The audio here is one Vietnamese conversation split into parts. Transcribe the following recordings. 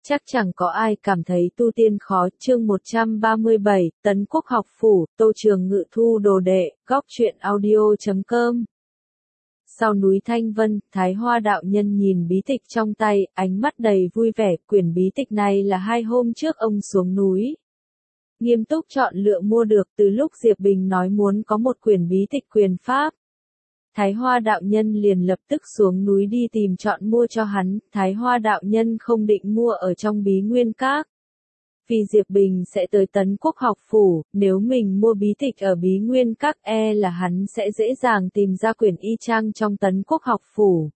Chắc chẳng có ai cảm thấy tu tiên khó. Chương 137, Tấn Quốc học phủ, Tô Trường Ngự thu đồ đệ, góc truyện audio.com. Sau núi Thanh Vân, Thái Hoa đạo nhân nhìn bí tịch trong tay, ánh mắt đầy vui vẻ. Quyển bí tịch này là 2 hôm trước ông xuống núi nghiêm túc chọn lựa mua được, từ lúc Diệp Bình nói muốn có một quyển bí tịch quyền pháp. Thái Hoa đạo nhân liền lập tức xuống núi đi tìm chọn mua cho hắn. Thái Hoa đạo nhân không định mua ở trong Bí Nguyên Các, vì Diệp Bình sẽ tới Tấn Quốc học phủ, nếu mình mua bí tịch ở Bí Nguyên Các là hắn sẽ dễ dàng tìm ra quyển y chang trong Tấn Quốc học phủ.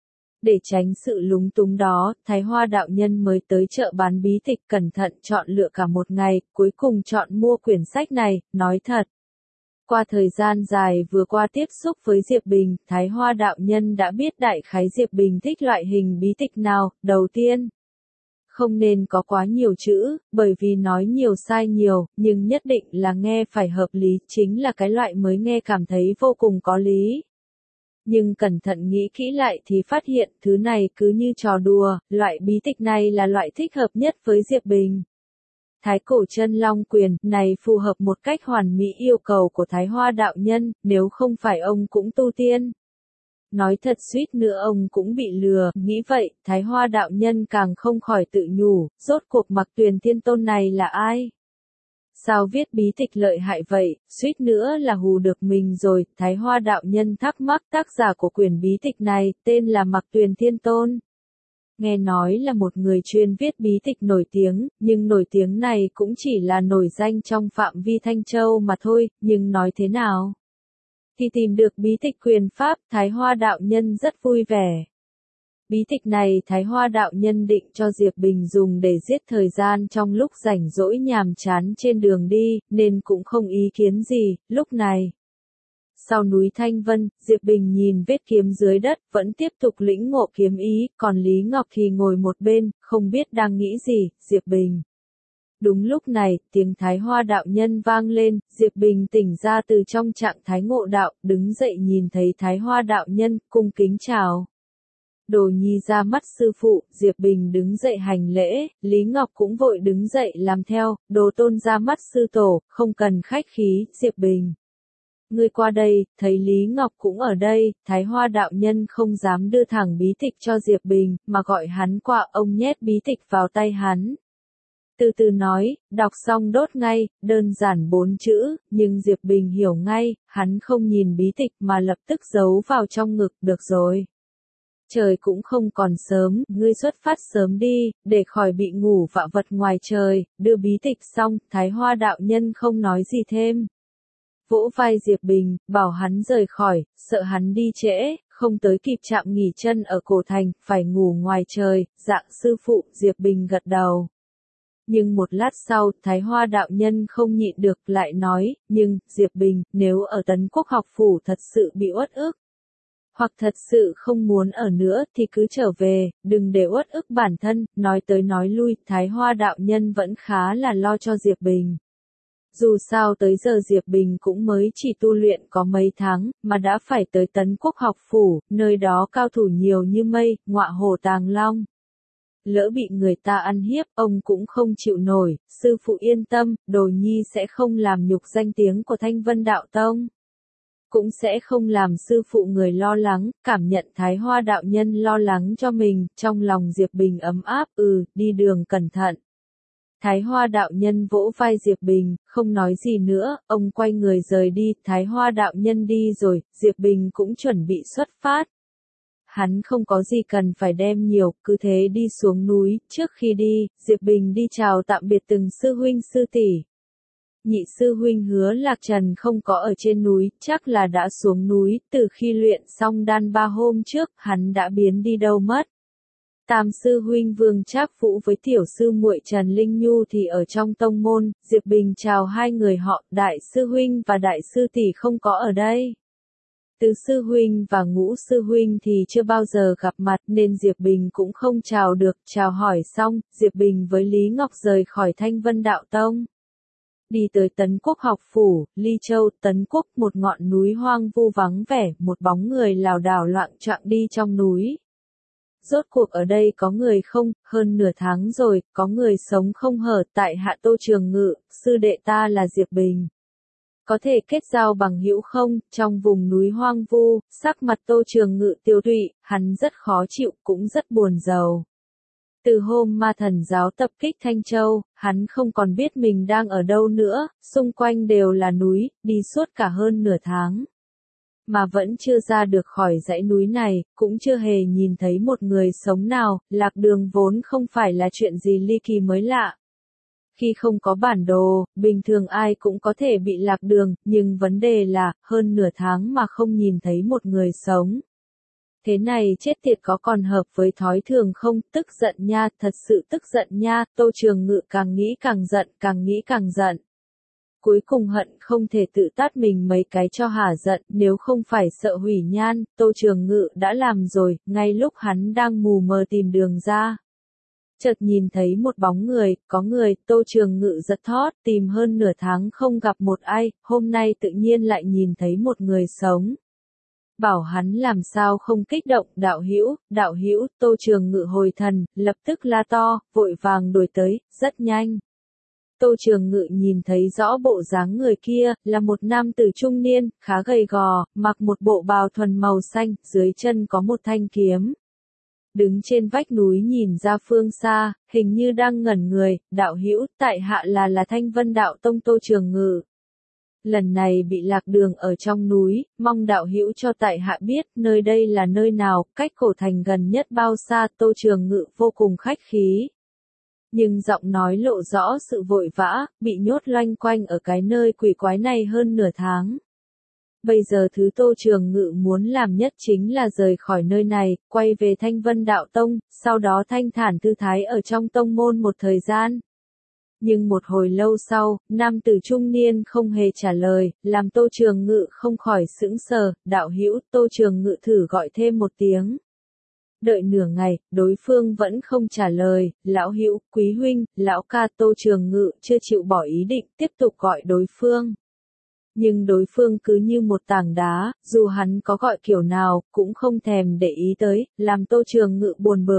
Để tránh sự lúng túng đó, Thái Hoa đạo nhân mới tới chợ bán bí tịch cẩn thận chọn lựa cả một ngày, cuối cùng chọn mua quyển sách này. Nói thật, qua thời gian dài vừa qua tiếp xúc với Diệp Bình, Thái Hoa đạo nhân đã biết đại khái Diệp Bình thích loại hình bí tịch nào. Đầu tiên, không nên có quá nhiều chữ, bởi vì nói nhiều sai nhiều, nhưng nhất định là nghe phải hợp lý, chính là cái loại mới nghe cảm thấy vô cùng có lý. Nhưng cẩn thận nghĩ kỹ lại thì phát hiện thứ này cứ như trò đùa, loại bí tịch này là loại thích hợp nhất với Diệp Bình. Thái Cổ Chân Long Quyền này phù hợp một cách hoàn mỹ yêu cầu của Thái Hoa đạo nhân, nếu không phải ông cũng tu tiên. Nói thật suýt nữa ông cũng bị lừa, nghĩ vậy, Thái Hoa đạo nhân càng không khỏi tự nhủ, rốt cuộc Mặc Tuyền Thiên Tôn này là ai? Sao viết bí tịch lợi hại vậy, suýt nữa là hù được mình rồi. Thái Hoa đạo nhân thắc mắc tác giả của quyển bí tịch này, tên là Mặc Tuyền Thiên Tôn. Nghe nói là một người chuyên viết bí tịch nổi tiếng, nhưng nổi tiếng này cũng chỉ là nổi danh trong phạm vi Thanh Châu mà thôi, nhưng nói thế nào thì tìm được bí tịch quyền pháp, Thái Hoa đạo nhân rất vui vẻ. Bí tịch này Thái Hoa đạo nhân định cho Diệp Bình dùng để giết thời gian trong lúc rảnh rỗi nhàm chán trên đường đi, nên cũng không ý kiến gì. Lúc này, sau núi Thanh Vân, Diệp Bình nhìn vết kiếm dưới đất, vẫn tiếp tục lĩnh ngộ kiếm ý, còn Lý Ngọc thì ngồi một bên, không biết đang nghĩ gì. Diệp Bình. Đúng lúc này, tiếng Thái Hoa đạo nhân vang lên, Diệp Bình tỉnh ra từ trong trạng thái ngộ đạo, đứng dậy nhìn thấy Thái Hoa đạo nhân, cung kính chào. Đồ nhi ra mắt sư phụ. Diệp Bình đứng dậy hành lễ, Lý Ngọc cũng vội đứng dậy làm theo. Đồ tôn ra mắt sư tổ, không cần khách khí. Diệp Bình, ngươi qua đây. Thấy Lý Ngọc cũng ở đây, Thái Hoa đạo nhân không dám đưa thẳng bí tịch cho Diệp Bình, mà gọi hắn qua. Ông nhét bí tịch vào tay hắn, từ từ nói, đọc xong đốt ngay, đơn giản 4 chữ, nhưng Diệp Bình hiểu ngay, hắn không nhìn bí tịch mà lập tức giấu vào trong ngực. Được rồi, trời cũng không còn sớm, ngươi xuất phát sớm đi, để khỏi bị ngủ vạ vật ngoài trời. Đưa bí tịch xong, Thái Hoa đạo nhân không nói gì thêm, vỗ vai Diệp Bình, bảo hắn rời khỏi, sợ hắn đi trễ, không tới kịp chạm nghỉ chân ở cổ thành, phải ngủ ngoài trời. Dạ sư phụ. Diệp Bình gật đầu. Nhưng một lát sau, Thái Hoa đạo nhân không nhịn được lại nói, nhưng, Diệp Bình, nếu ở Tấn Quốc học phủ thật sự bị uất ức, hoặc thật sự không muốn ở nữa thì cứ trở về, đừng để uất ức bản thân. Nói tới nói lui, Thái Hoa đạo nhân vẫn khá là lo cho Diệp Bình. Dù sao tới giờ Diệp Bình cũng mới chỉ tu luyện có mấy tháng, mà đã phải tới Tấn Quốc học phủ, nơi đó cao thủ nhiều như mây, ngọa hổ tàng long. Lỡ bị người ta ăn hiếp, ông cũng không chịu nổi. Sư phụ yên tâm, đồ nhi sẽ không làm nhục danh tiếng của Thanh Vân Đạo Tông, cũng sẽ không làm sư phụ người lo lắng. Cảm nhận Thái Hoa đạo nhân lo lắng cho mình, trong lòng Diệp Bình ấm áp. Đi đường cẩn thận. Thái Hoa đạo nhân vỗ vai Diệp Bình, không nói gì nữa, ông quay người rời đi. Thái Hoa đạo nhân đi rồi, Diệp Bình cũng chuẩn bị xuất phát. Hắn không có gì cần phải đem nhiều, cứ thế đi xuống núi. Trước khi đi, Diệp Bình đi chào tạm biệt từng sư huynh sư tỷ. Nhị sư huynh Hứa Lạc Trần không có ở trên núi, chắc là đã xuống núi. Từ khi luyện xong đan 3 hôm trước, hắn đã biến đi đâu mất. Tam sư huynh Vương Trác Vũ với tiểu sư muội Trần Linh Nhu thì ở trong tông môn. Diệp Bình chào hai người họ. Đại sư huynh và đại sư tỷ không có ở đây. Tứ sư huynh và ngũ sư huynh thì chưa bao giờ gặp mặt nên Diệp Bình cũng không chào được. Chào hỏi xong, Diệp Bình với Lý Ngọc rời khỏi Thanh Vân Đạo Tông. Đi tới Tấn Quốc học phủ, Ly Châu. Tấn Quốc, một ngọn núi hoang vu vắng vẻ, một bóng người lảo đảo loạng choạng đi trong núi. rốt cuộc ở đây có người không, hơn nửa tháng rồi, có người sống không hở, tại hạ Tô Trường Ngự, sư đệ ta là Diệp Bình. Có thể kết giao bằng hữu không, trong vùng núi hoang vu, sắc mặt Tô Trường Ngự tiêu tụy, hắn rất khó chịu, cũng rất buồn rầu. Từ hôm ma thần giáo tập kích Thanh Châu, hắn không còn biết mình đang ở đâu nữa, xung quanh đều là núi, đi suốt cả hơn nửa tháng. Mà vẫn chưa ra được khỏi dãy núi này, cũng chưa hề nhìn thấy một người sống nào, lạc đường vốn không phải là chuyện gì ly kỳ mới lạ. Khi không có bản đồ, bình thường ai cũng có thể bị lạc đường, nhưng vấn đề là, hơn nửa tháng mà không nhìn thấy một người sống. Thế này chết tiệt có còn hợp với thói thường không, tức giận nha, thật sự tức giận nha, Tô Trường Ngự càng nghĩ càng giận, càng nghĩ càng giận. Cuối cùng hận không thể tự tát mình mấy cái cho hả giận, nếu không phải sợ hủy nhan, Tô Trường Ngự đã làm rồi, ngay lúc hắn đang mù mờ tìm đường ra. Chợt nhìn thấy một bóng người, có người, Tô Trường Ngự giật thót, tìm hơn nửa tháng không gặp một ai, hôm nay tự nhiên lại nhìn thấy một người sống. Bảo hắn làm sao không kích động, đạo hữu, Tô Trường Ngự hồi thần, lập tức la to, vội vàng đuổi tới, rất nhanh. Tô Trường Ngự nhìn thấy rõ bộ dáng người kia, là một nam tử trung niên, khá gầy gò, mặc một bộ bào thuần màu xanh, dưới chân có một thanh kiếm. Đứng trên vách núi nhìn ra phương xa, hình như đang ngẩn người, đạo hữu, tại hạ là Thanh Vân Đạo Tông Tô Trường Ngự. Lần này bị lạc đường ở trong núi, mong đạo hữu cho tại hạ biết, nơi đây là nơi nào, cách cổ thành gần nhất bao xa, Tô Trường Ngự vô cùng khách khí. Nhưng giọng nói lộ rõ sự vội vã, bị nhốt loanh quanh ở cái nơi quỷ quái này hơn nửa tháng. Bây giờ thứ Tô Trường Ngự muốn làm nhất chính là rời khỏi nơi này, quay về Thanh Vân Đạo Tông, sau đó thanh thản thư thái ở trong tông môn một thời gian. Nhưng một hồi lâu sau, nam tử trung niên không hề trả lời, làm Tô Trường Ngự không khỏi sững sờ, đạo hữu, Tô Trường Ngự thử gọi thêm một tiếng. Đợi nửa ngày, đối phương vẫn không trả lời, lão hữu, quý huynh, lão ca, Tô Trường Ngự chưa chịu bỏ ý định, tiếp tục gọi đối phương. Nhưng đối phương cứ như một tảng đá, dù hắn có gọi kiểu nào, cũng không thèm để ý tới, làm Tô Trường Ngự buồn bực.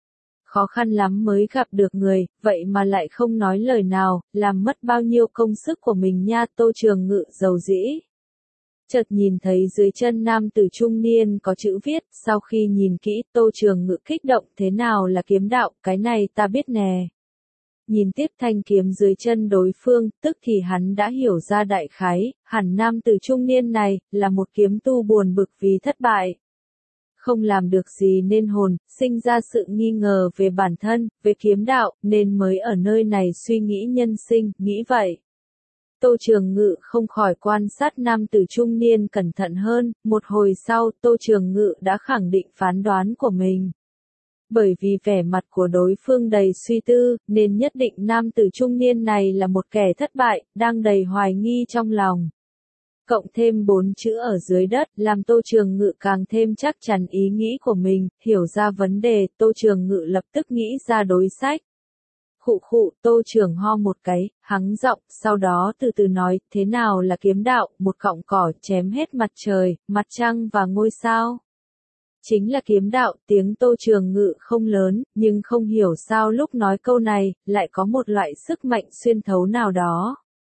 Khó khăn lắm mới gặp được người, vậy mà lại không nói lời nào, làm mất bao nhiêu công sức của mình nha, Tô Trường Ngự dầu dĩ. Chợt nhìn thấy dưới chân nam tử trung niên có chữ viết, sau khi nhìn kỹ, Tô Trường Ngự kích động, thế nào là kiếm đạo, cái này ta biết nè. Nhìn tiếp thanh kiếm dưới chân đối phương, tức thì hắn đã hiểu ra đại khái, hẳn nam tử trung niên này, là một kiếm tu buồn bực vì thất bại. Không làm được gì nên hồn, sinh ra sự nghi ngờ về bản thân, về kiếm đạo, nên mới ở nơi này suy nghĩ nhân sinh, nghĩ vậy. Tô Trường Ngự không khỏi quan sát nam tử trung niên cẩn thận hơn, một hồi sau, Tô Trường Ngự đã khẳng định phán đoán của mình. Bởi vì vẻ mặt của đối phương đầy suy tư, nên nhất định nam tử trung niên này là một kẻ thất bại, đang đầy hoài nghi trong lòng. Cộng thêm 4 chữ ở dưới đất, làm Tô Trường Ngự càng thêm chắc chắn ý nghĩ của mình, hiểu ra vấn đề, Tô Trường Ngự lập tức nghĩ ra đối sách. Khụ, Tô Trường ho một cái, hắng giọng, sau đó từ từ nói, thế nào là kiếm đạo, một cọng cỏ chém hết mặt trời, mặt trăng và ngôi sao. Chính là kiếm đạo, tiếng Tô Trường Ngự không lớn, nhưng không hiểu sao lúc nói câu này, lại có một loại sức mạnh xuyên thấu nào đó.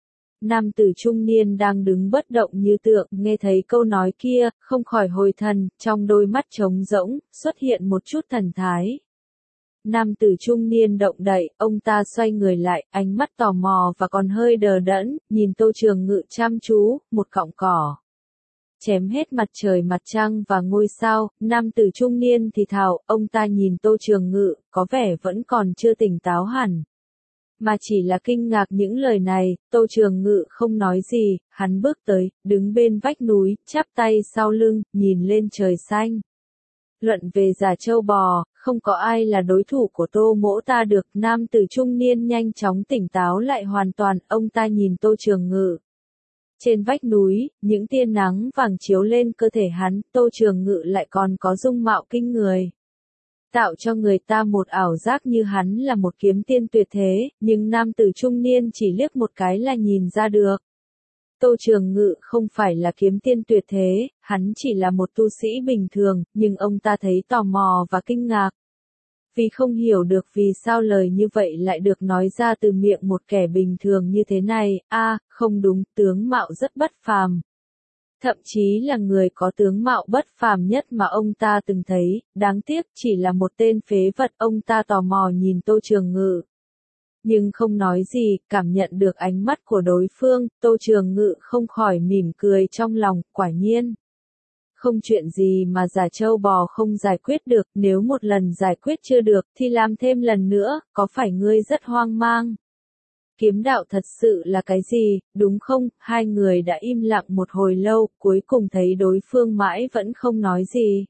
Nam tử trung niên đang đứng bất động như tượng, nghe thấy câu nói kia, không khỏi hồi thần, trong đôi mắt trống rỗng, xuất hiện một chút thần thái. Nam tử trung niên động đậy, ông ta xoay người lại, ánh mắt tò mò và còn hơi đờ đẫn, nhìn Tô Trường Ngự chăm chú, một cọng cỏ. Chém hết mặt trời mặt trăng và ngôi sao, nam tử trung niên thì thào, ông ta nhìn Tô Trường Ngự, có vẻ vẫn còn chưa tỉnh táo hẳn. Mà chỉ là kinh ngạc những lời này, Tô Trường Ngự không nói gì, hắn bước tới, đứng bên vách núi, chắp tay sau lưng, nhìn lên trời xanh. Luận về giả châu bò, không có ai là đối thủ của Tô Mỗ ta được, nam tử trung niên nhanh chóng tỉnh táo lại hoàn toàn, ông ta nhìn Tô Trường Ngự. Trên vách núi, những tia nắng vàng chiếu lên cơ thể hắn, Tô Trường Ngự lại còn có dung mạo kinh người. Tạo cho người ta một ảo giác như hắn là một kiếm tiên tuyệt thế, nhưng nam tử trung niên chỉ liếc một cái là nhìn ra được. Tô Trường Ngự không phải là kiếm tiên tuyệt thế, hắn chỉ là một tu sĩ bình thường, nhưng ông ta thấy tò mò và kinh ngạc. Vì không hiểu được vì sao lời như vậy lại được nói ra từ miệng một kẻ bình thường như thế này, không đúng, tướng mạo rất bất phàm. Thậm chí là người có tướng mạo bất phàm nhất mà ông ta từng thấy, đáng tiếc chỉ là một tên phế vật. Ông ta tò mò nhìn Tô Trường Ngự, nhưng không nói gì. Cảm nhận được ánh mắt của đối phương, Tô Trường Ngự không khỏi mỉm cười trong lòng. Quả nhiên, không chuyện gì mà giả trâu bò không giải quyết được, nếu một lần giải quyết chưa được thì làm thêm lần nữa, có phải ngươi rất hoang mang? Kiếm đạo thật sự là cái gì, đúng không? Hai người đã im lặng một hồi lâu, cuối cùng thấy đối phương mãi vẫn không nói gì.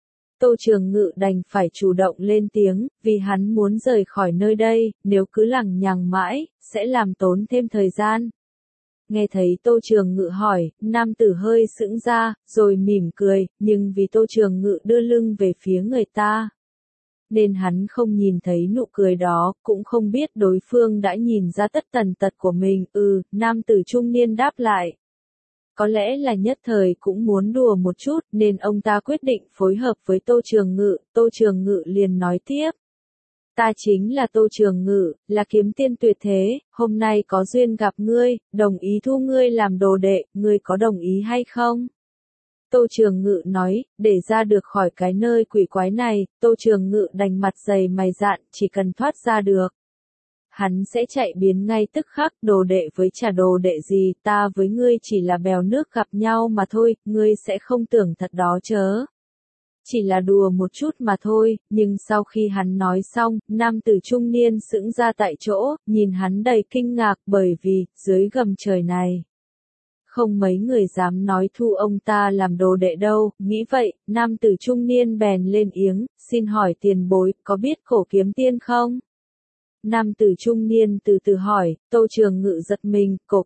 Tô Trường Ngự đành phải chủ động lên tiếng, vì hắn muốn rời khỏi nơi đây, nếu cứ lằng nhằng mãi, sẽ làm tốn thêm thời gian. Nghe thấy Tô Trường Ngự hỏi, nam tử hơi sững ra, rồi mỉm cười, nhưng vì Tô Trường Ngự đưa lưng về phía người ta, nên hắn không nhìn thấy nụ cười đó, cũng không biết đối phương đã nhìn ra tất tần tật của mình. Nam tử trung niên đáp lại. Có lẽ là nhất thời cũng muốn đùa một chút, nên ông ta quyết định phối hợp với Tô Trường Ngự. Tô Trường Ngự liền nói tiếp. Ta chính là Tô Trường Ngự, là kiếm tiên tuyệt thế, hôm nay có duyên gặp ngươi, đồng ý thu ngươi làm đồ đệ, ngươi có đồng ý hay không? Tô Trường Ngự nói, để ra được khỏi cái nơi quỷ quái này, Tô Trường Ngự đành mặt dày mày dạn, chỉ cần thoát ra được, hắn sẽ chạy biến ngay tức khắc. Đồ đệ với chả đồ đệ gì, ta với ngươi chỉ là bèo nước gặp nhau mà thôi, ngươi sẽ không tưởng thật đó chớ. Chỉ là đùa một chút mà thôi. Nhưng sau khi hắn nói xong, nam tử trung niên sững ra tại chỗ, nhìn hắn đầy kinh ngạc, bởi vì, dưới gầm trời này, không mấy người dám nói thu ông ta làm đồ đệ đâu. Nghĩ vậy, nam tử trung niên bèn lên tiếng, xin hỏi tiền bối, có biết Cổ Kiếm Tiên không? Nam tử trung niên từ từ hỏi. Tô Trường Ngự giật mình, Cổ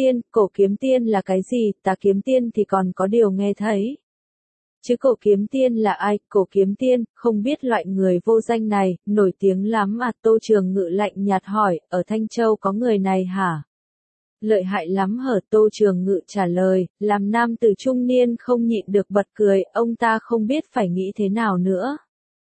Kiếm Tiên là cái gì? Ta Kiếm Tiên thì còn có điều nghe thấy. Chứ Cổ Kiếm Tiên là ai? Cổ Kiếm Tiên, không biết loại người vô danh này, nổi tiếng lắm à? Tô Trường Ngự lạnh nhạt hỏi, ở Thanh Châu có người này hả? Lợi hại lắm hở? Tô Trường Ngự trả lời, làm nam tử trung niên không nhịn được bật cười, ông ta không biết phải nghĩ thế nào nữa.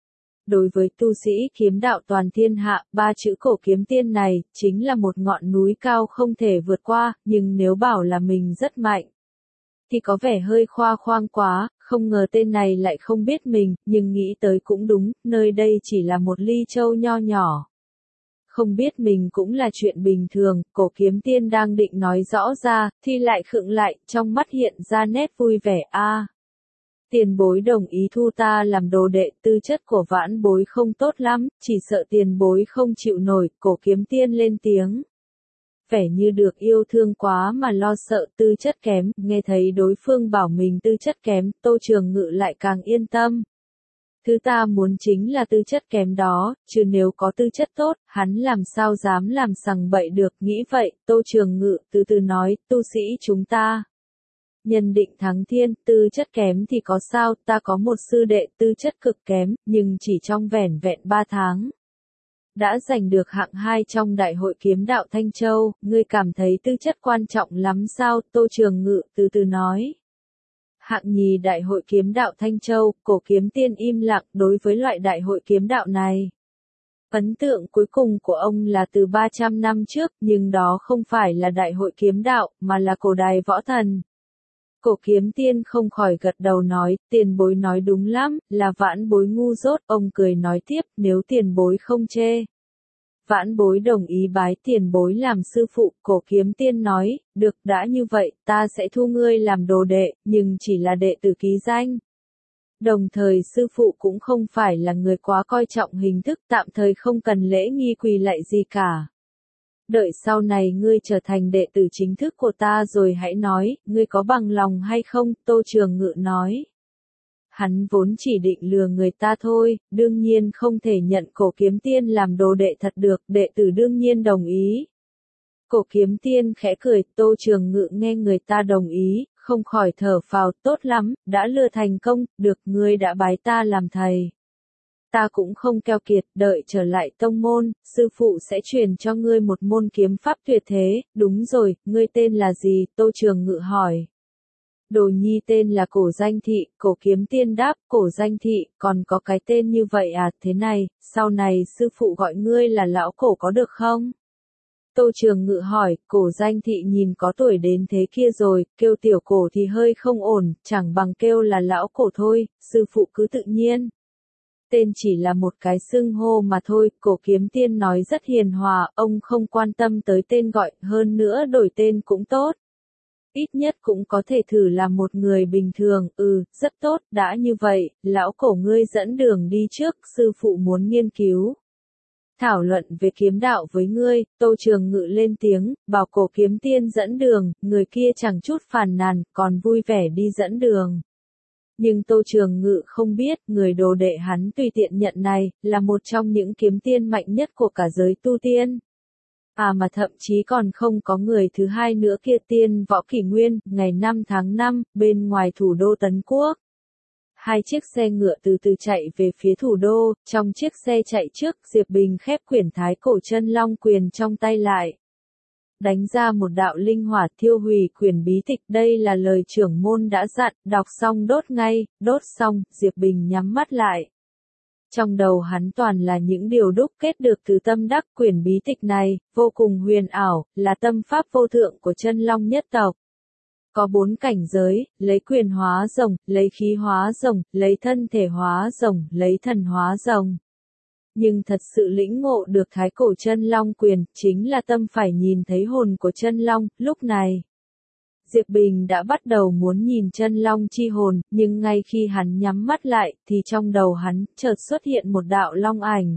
Đối với tu sĩ kiếm đạo toàn thiên hạ, ba chữ Cổ Kiếm Tiên này, chính là một ngọn núi cao không thể vượt qua, nhưng nếu bảo là mình rất mạnh, thì có vẻ hơi khoa khoang quá. Không ngờ tên này lại không biết mình, nhưng nghĩ tới cũng đúng, nơi đây chỉ là một ly châu nho nhỏ. Không biết mình cũng là chuyện bình thường. Cổ Kiếm Tiên đang định nói rõ ra, thì lại khựng lại, trong mắt hiện ra nét vui vẻ. Tiền bối đồng ý thu ta làm đồ đệ, tư chất của vãn bối không tốt lắm, chỉ sợ tiền bối không chịu nổi. Cổ Kiếm Tiên lên tiếng, vẻ như được yêu thương quá mà lo sợ tư chất kém. Nghe thấy đối phương bảo mình tư chất kém, Tô Trường Ngự lại càng yên tâm. Thứ ta muốn chính là tư chất kém đó, chứ nếu có tư chất tốt, hắn làm sao dám làm sằng bậy được. Nghĩ vậy, Tô Trường Ngự từ từ nói, tu sĩ chúng ta nhân định thắng thiên, tư chất kém thì có sao? Ta có một sư đệ tư chất cực kém, nhưng chỉ trong vẻn vẹn 3 tháng. đã giành được hạng 2 trong Đại hội Kiếm Đạo Thanh Châu, ngươi cảm thấy tư chất quan trọng lắm sao? Tô Trường Ngự từ từ nói. Hạng nhì Đại hội Kiếm Đạo Thanh Châu, Cổ Kiếm Tiên im lặng đối với loại đại hội kiếm đạo này. Ấn tượng cuối cùng của ông là từ 300 năm trước, nhưng đó không phải là Đại hội Kiếm Đạo, mà là Cổ Đài Võ Thần. Cổ Kiếm Tiên không khỏi gật đầu nói, tiền bối nói đúng lắm, là vãn bối ngu dốt. Ông cười nói tiếp, nếu tiền bối không chê, vãn bối đồng ý bái tiền bối làm sư phụ. Cổ Kiếm Tiên nói, được, đã như vậy, ta sẽ thu ngươi làm đồ đệ, nhưng chỉ là đệ tử ký danh. Đồng thời sư phụ cũng không phải là người quá coi trọng hình thức, tạm thời không cần lễ nghi quỳ lạy gì cả. Đợi sau này ngươi trở thành đệ tử chính thức của ta rồi hãy nói, ngươi có bằng lòng hay không? Tô Trường Ngự nói. Hắn vốn chỉ định lừa người ta thôi, đương nhiên không thể nhận Cổ Kiếm Tiên làm đồ đệ thật được, đệ tử đương nhiên đồng ý. Cổ Kiếm Tiên khẽ cười, Tô Trường Ngự nghe người ta đồng ý, không khỏi thở phào, tốt lắm, đã lừa thành công, được, ngươi đã bái ta làm thầy. Ta cũng không keo kiệt, đợi trở lại tông môn, sư phụ sẽ truyền cho ngươi một môn kiếm pháp tuyệt thế. Đúng rồi, ngươi tên là gì? Tô Trường Ngự hỏi. Đồ nhi tên là Cổ Danh Thị. Cổ Kiếm Tiên đáp, Cổ Danh Thị, còn có cái tên như vậy à? Thế này, sau này sư phụ gọi ngươi là lão Cổ có được không? Tô Trường Ngự hỏi. Cổ Danh Thị nhìn có tuổi đến thế kia rồi, kêu tiểu Cổ thì hơi không ổn, chẳng bằng kêu là lão Cổ thôi, sư phụ cứ tự nhiên. Tên chỉ là một cái xưng hô mà thôi. Cổ Kiếm Tiên nói rất hiền hòa, ông không quan tâm tới tên gọi, hơn nữa đổi tên cũng tốt. Ít nhất cũng có thể thử làm một người bình thường. Rất tốt. Đã như vậy, lão Cổ ngươi dẫn đường đi trước, sư phụ muốn nghiên cứu thảo luận về kiếm đạo với ngươi. Tô Trường Ngự lên tiếng, bảo Cổ Kiếm Tiên dẫn đường. Người kia chẳng chút phàn nàn, còn vui vẻ đi dẫn đường. Nhưng Tô Trường Ngự không biết, người đồ đệ hắn tùy tiện nhận này, là một trong những kiếm tiên mạnh nhất của cả giới tu tiên. Mà thậm chí còn không có người thứ hai nữa kia. Tiên Võ Kỷ Nguyên, ngày 5 tháng 5, bên ngoài thủ đô Tấn Quốc. Hai chiếc xe ngựa từ từ chạy về phía thủ đô, trong chiếc xe chạy trước, Diệp Bình khép quyển Thái Cổ Chân Long Quyền trong tay lại. Đánh ra một đạo linh hỏa thiêu hủy quyển bí tịch. Đây là lời trưởng môn đã dặn, đọc xong đốt ngay. Đốt xong, Diệp Bình nhắm mắt lại. Trong đầu hắn toàn là những điều đúc kết được từ tâm đắc. Quyển bí tịch này, vô cùng huyền ảo, là tâm pháp vô thượng của Chân Long nhất tộc. Có 4 cảnh giới, lấy quyền hóa rồng, lấy khí hóa rồng, lấy thân thể hóa rồng, lấy thần hóa rồng. Nhưng thật sự lĩnh ngộ được Thái Cổ Chân Long Quyền, chính là tâm phải nhìn thấy hồn của Chân Long. Lúc này, Diệp Bình đã bắt đầu muốn nhìn Chân Long chi hồn, nhưng ngay khi hắn nhắm mắt lại, thì trong đầu hắn chợt xuất hiện một đạo long ảnh.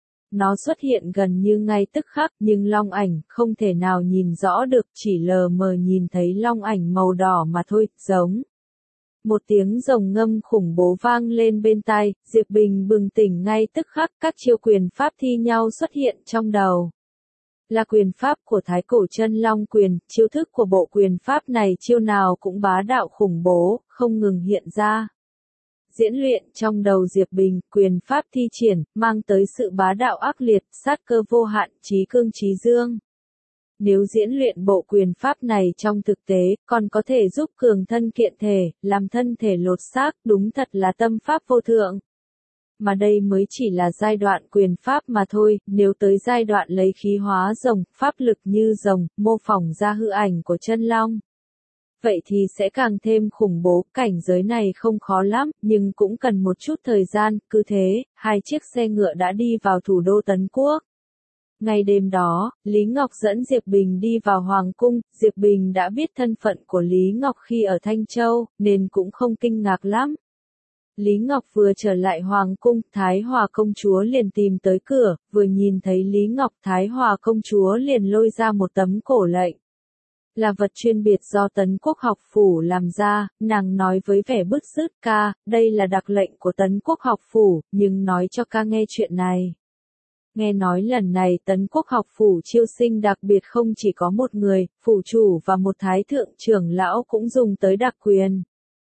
Nó xuất hiện gần như ngay tức khắc, nhưng long ảnh không thể nào nhìn rõ được, chỉ lờ mờ nhìn thấy long ảnh màu đỏ mà thôi, giống. Một tiếng rồng ngâm khủng bố vang lên bên tai, Diệp Bình bừng tỉnh ngay tức khắc. Các chiêu quyền pháp thi nhau xuất hiện trong đầu. Là quyền pháp của Thái Cổ Chân Long Quyền. Chiêu thức của bộ quyền pháp này chiêu nào cũng bá đạo khủng bố, không ngừng hiện ra. Diễn luyện trong đầu Diệp Bình, quyền pháp thi triển, mang tới sự bá đạo ác liệt, sát cơ vô hạn, chí cương chí dương. Nếu diễn luyện bộ quyền pháp này trong thực tế, còn có thể giúp cường thân kiện thể, làm thân thể lột xác, đúng thật là tâm pháp vô thượng. Mà đây mới chỉ là giai đoạn quyền pháp mà thôi, nếu tới giai đoạn lấy khí hóa rồng, pháp lực như rồng, mô phỏng ra hư ảnh của Chân Long. Vậy thì sẽ càng thêm khủng bố. Cảnh giới này không khó lắm, nhưng cũng cần một chút thời gian. Cứ thế, hai chiếc xe ngựa đã đi vào thủ đô Tấn Quốc. Ngày đêm đó, Lý Ngọc dẫn Diệp Bình đi vào Hoàng Cung. Diệp Bình đã biết thân phận của Lý Ngọc khi ở Thanh Châu, nên cũng không kinh ngạc lắm. Lý Ngọc vừa trở lại Hoàng Cung, Thái Hòa công chúa liền tìm tới cửa, vừa nhìn thấy Lý Ngọc, Thái Hòa công chúa liền lôi ra một tấm cổ lệnh. Là vật chuyên biệt do Tấn Quốc học phủ làm ra, nàng nói với vẻ bứt rứt, ca, đây là đặc lệnh của Tấn Quốc học phủ, nhưng nói cho ca nghe chuyện này. Nghe nói lần này Tấn Quốc học phủ chiêu sinh đặc biệt không chỉ có một người, phủ chủ và một thái thượng trưởng lão cũng dùng tới đặc quyền.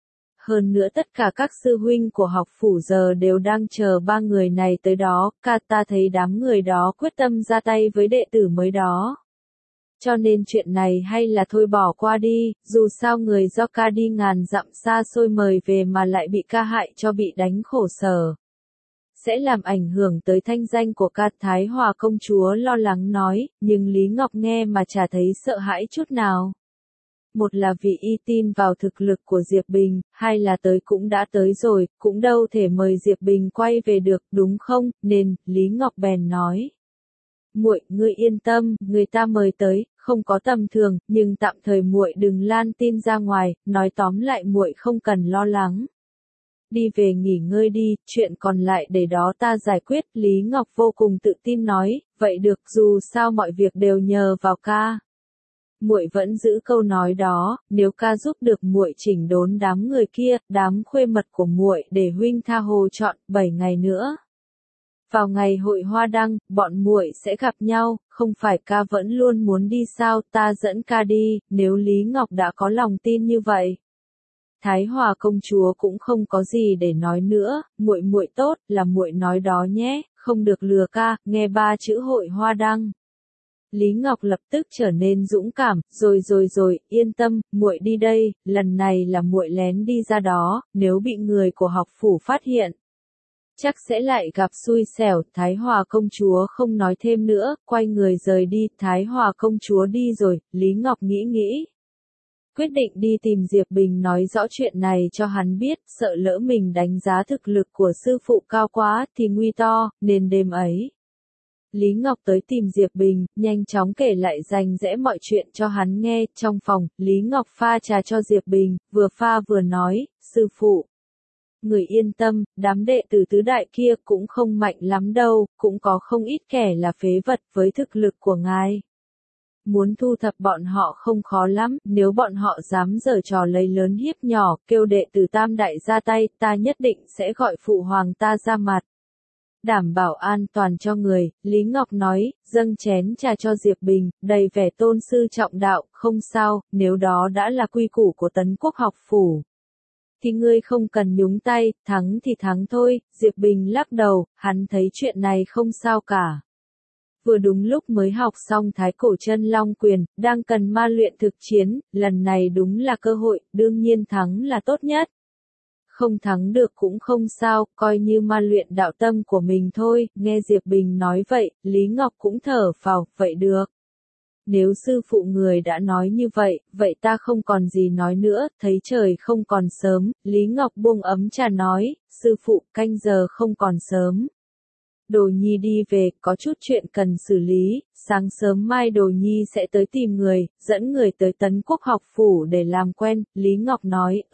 Hơn nữa tất cả các sư huynh của học phủ giờ đều đang chờ 3 người này tới đó, ca ta thấy đám người đó quyết tâm ra tay với đệ tử mới đó. Cho nên chuyện này hay là thôi bỏ qua đi, dù sao người do ca đi ngàn dặm xa xôi mời về mà lại bị ca hại cho bị đánh khổ sở. Sẽ làm ảnh hưởng tới thanh danh của ca. Thái Hòa công chúa lo lắng nói, nhưng Lý Ngọc nghe mà chả thấy sợ hãi chút nào. Một là vì y tin vào thực lực của Diệp Bình, hai là tới cũng đã tới rồi, cũng đâu thể mời Diệp Bình quay về được, đúng không, nên, Lý Ngọc bèn nói. Muội, ngươi yên tâm, người ta mời tới, không có tầm thường, nhưng tạm thời muội đừng lan tin ra ngoài, nói tóm lại muội không cần lo lắng. Đi về nghỉ ngơi đi, chuyện còn lại để đó ta giải quyết. Lý Ngọc vô cùng tự tin nói, vậy được, dù sao mọi việc đều nhờ vào ca. Muội vẫn giữ câu nói đó, nếu ca giúp được muội chỉnh đốn đám người kia, đám khuê mật của muội để huynh tha hồ chọn 7 ngày nữa. Vào ngày hội hoa đăng, bọn muội sẽ gặp nhau, không phải ca vẫn luôn muốn đi sao, ta dẫn ca đi. Nếu Lý Ngọc đã có lòng tin như vậy, Thái Hòa công chúa cũng không có gì để nói nữa, muội muội tốt, là muội nói đó nhé, không được lừa ca, nghe ba chữ hội hoa đăng. Lý Ngọc lập tức trở nên dũng cảm, rồi, yên tâm, muội đi đây, lần này là muội lén đi ra đó, nếu bị người của học phủ phát hiện, chắc sẽ lại gặp xui xẻo. Thái Hòa công chúa không nói thêm nữa, quay người rời đi. Thái Hòa công chúa đi rồi, Lý Ngọc nghĩ, quyết định đi tìm Diệp Bình nói rõ chuyện này cho hắn biết, sợ lỡ mình đánh giá thực lực của sư phụ cao quá thì nguy to, nên đêm ấy. Lý Ngọc tới tìm Diệp Bình, nhanh chóng kể lại rành rẽ mọi chuyện cho hắn nghe. Trong phòng, Lý Ngọc pha trà cho Diệp Bình, vừa pha vừa nói, sư phụ. Người yên tâm, đám đệ tử tứ đại kia cũng không mạnh lắm đâu, cũng có không ít kẻ là phế vật với thực lực của ngài. Muốn thu thập bọn họ không khó lắm, nếu bọn họ dám giở trò lấy lớn hiếp nhỏ, kêu đệ tử tam đại ra tay, ta nhất định sẽ gọi phụ hoàng ta ra mặt. Đảm bảo an toàn cho người, Lý Ngọc nói, dâng chén trà cho Diệp Bình, đầy vẻ tôn sư trọng đạo, không sao, nếu đó đã là quy củ của Tấn Quốc học phủ. Thì ngươi không cần nhúng tay, thắng thì thắng thôi. Diệp Bình lắc đầu, hắn thấy chuyện này không sao cả. Vừa đúng lúc mới học xong Thái Cổ Chân Long Quyền, đang cần ma luyện thực chiến, lần này đúng là cơ hội, đương nhiên thắng là tốt nhất. Không thắng được cũng không sao, coi như ma luyện đạo tâm của mình thôi. Nghe Diệp Bình nói vậy, Lý Ngọc cũng thở phào, vậy được. Nếu sư phụ người đã nói như vậy, vậy ta không còn gì nói nữa. Thấy trời không còn sớm, Lý Ngọc buông ấm trà nói, sư phụ, canh giờ không còn sớm. Đồ Nhi đi về, có chút chuyện cần xử lý, sáng sớm mai Đồ Nhi sẽ tới tìm người, dẫn người tới Tấn Quốc học phủ để làm quen. Lý Ngọc nói,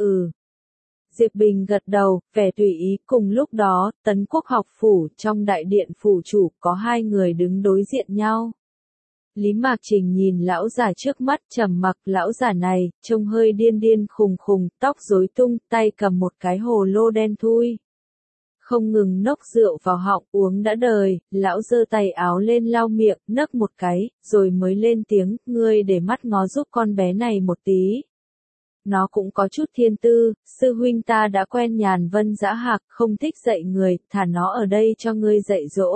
Diệp Bình gật đầu, vẻ tùy ý. Cùng lúc đó, Tấn Quốc học phủ, trong đại điện phủ chủ, có hai người đứng đối diện nhau. Lý Mạc Trình nhìn lão già trước mắt, trầm mặc. Lão già này, trông hơi điên khùng, tóc rối tung, tay cầm một cái hồ lô đen thui. Không ngừng nốc rượu vào họng, uống đã đời. Lão giơ tay áo lên lau miệng, nấc một cái, rồi mới lên tiếng, ngươi để mắt ngó giúp con bé này một tí. Nó cũng có chút thiên tư, sư huynh ta đã quen nhàn vân dã hạc, không thích dạy người, thả nó ở đây cho ngươi dạy dỗ.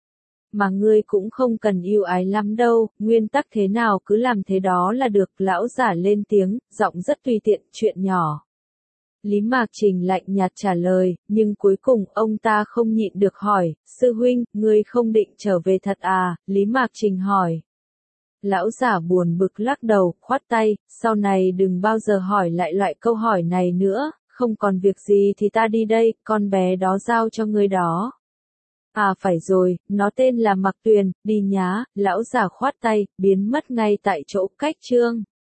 Mà ngươi cũng không cần yêu ái lắm đâu, nguyên tắc thế nào cứ làm thế đó là được. Lão giả lên tiếng, giọng rất tùy tiện, chuyện nhỏ. Lý Mạc Trình lạnh nhạt trả lời, nhưng cuối cùng ông ta không nhịn được hỏi, sư huynh, ngươi không định trở về thật à? Lý Mạc Trình hỏi. Lão giả buồn bực lắc đầu, khoát tay, sau này đừng bao giờ hỏi lại loại câu hỏi này nữa, không còn việc gì thì ta đi đây, con bé đó giao cho ngươi đó. À phải rồi, nó tên là Mạc Tuyền, đi nhá. Lão giả khoát tay, biến mất ngay tại chỗ. Cách chương